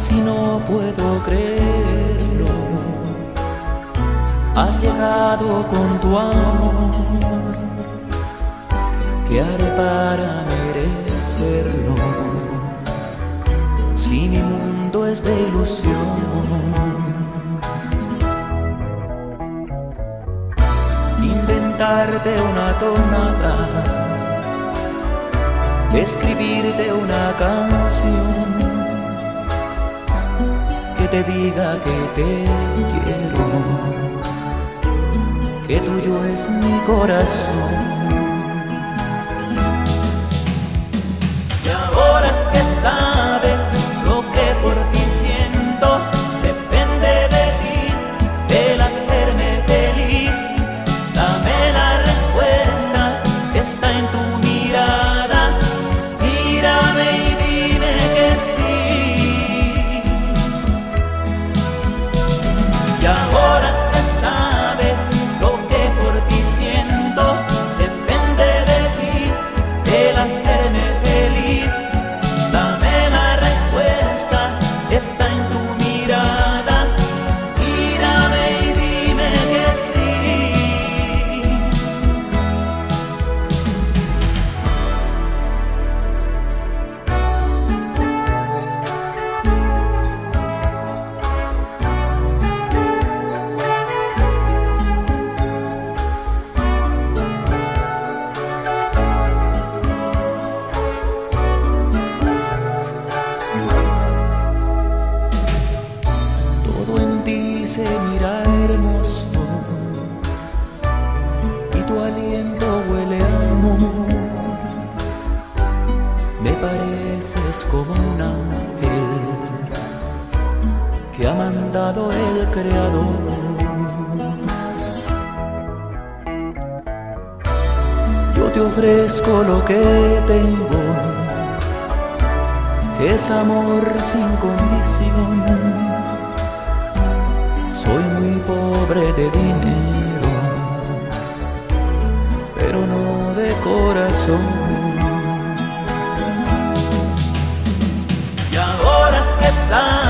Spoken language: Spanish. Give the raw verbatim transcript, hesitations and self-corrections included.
casi no puedo creerlo. Has llegado con tu amor, ¿qué haré para merecerlo? Si mi mundo es de ilusión. Inventarte una tonada, escribirte una canción que te diga que te quiero, que tuyo es mi corazón. Y ahora que sabes lo que por ti siento, depende de ti el hacerme feliz. Dame la respuesta, está en tu mirada. Mírame y dime que sí. Y ahora que sabes lo que por ti siento, depende de ti el hacerme feliz. Dame la respuesta, está en tu mirada. Mírame y dime que sí. Todo en ti se mira hermoso y tu aliento huele a amor. Me pareces como un ángel que ha mandado el Creador. Yo te ofrezco lo que tengo, que es amor sin condición. Soy muy pobre de dinero, pero no de corazón. Y ahora que sabes